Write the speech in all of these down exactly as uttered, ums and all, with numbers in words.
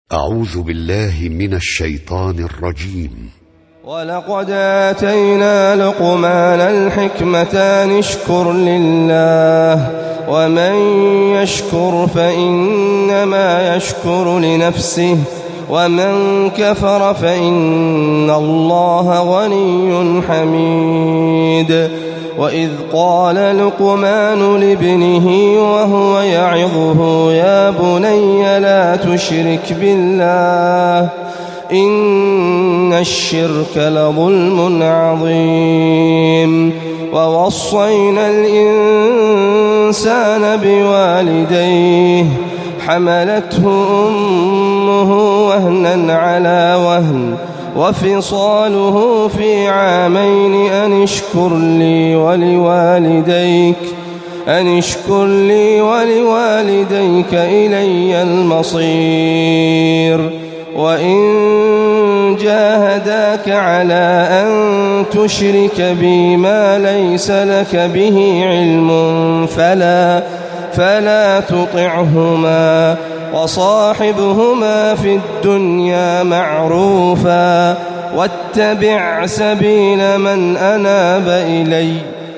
أعوذ بالله من الشيطان الرجيم. ولقد آتينا لقمان الحكمة أن اشكر لله ومن يشكر فإنما يشكر لنفسه ومن كفر فإن الله غني حميد. وإذ قال لقمان لابنه وهو يعظه يا بني لا تشرك بالله إن الشرك لظلم عظيم. ووصينا الإنسان بوالديه حملته أمه وهنا على وهن وفصاله في عامين أن اشكر لي ولوالديك أن اشكر لي ولوالديك إلي المصير. وإن جاهداك على أن تشرك بي ما ليس لك به علم فلا فلا تطعهما وصاحبهما في الدنيا معروفا واتبع سبيل من أناب إلي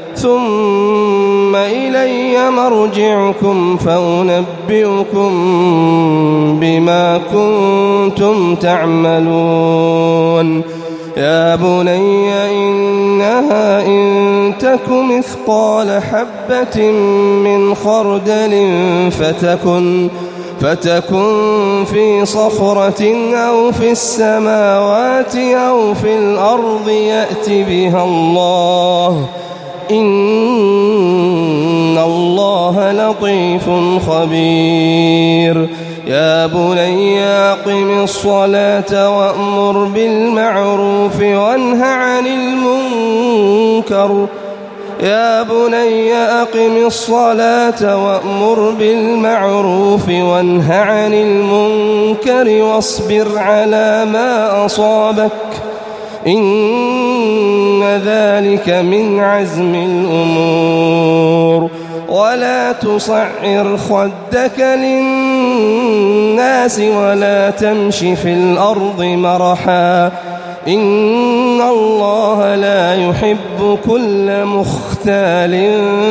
ثم إلي مرجعكم فأنبئكم بما كنتم تعملون. يا بني إنها إن تك مثقال حبة من خردل فتكن فتكن في صخرة أو في السماوات أو في الأرض يأت بها الله إن الله لطيف خبير. يا بني أقم الصلاة وأمر بالمعروف وانه عن المنكر يا بني أقم الصلاة وأمر بالمعروف وانه عن المنكر واصبر على ما أصابك إن ذلك من عزم الأمور. ولا تصعر خدك للناس ولا تمش في الأرض مرحا إن الله لا يحب كل مختال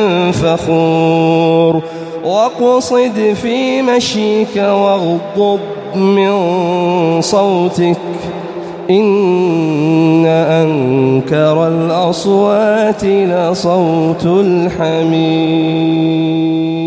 فخور. واقصد في مشيك واغضض من صوتك إن أنكر الأصوات لصوت الحمير.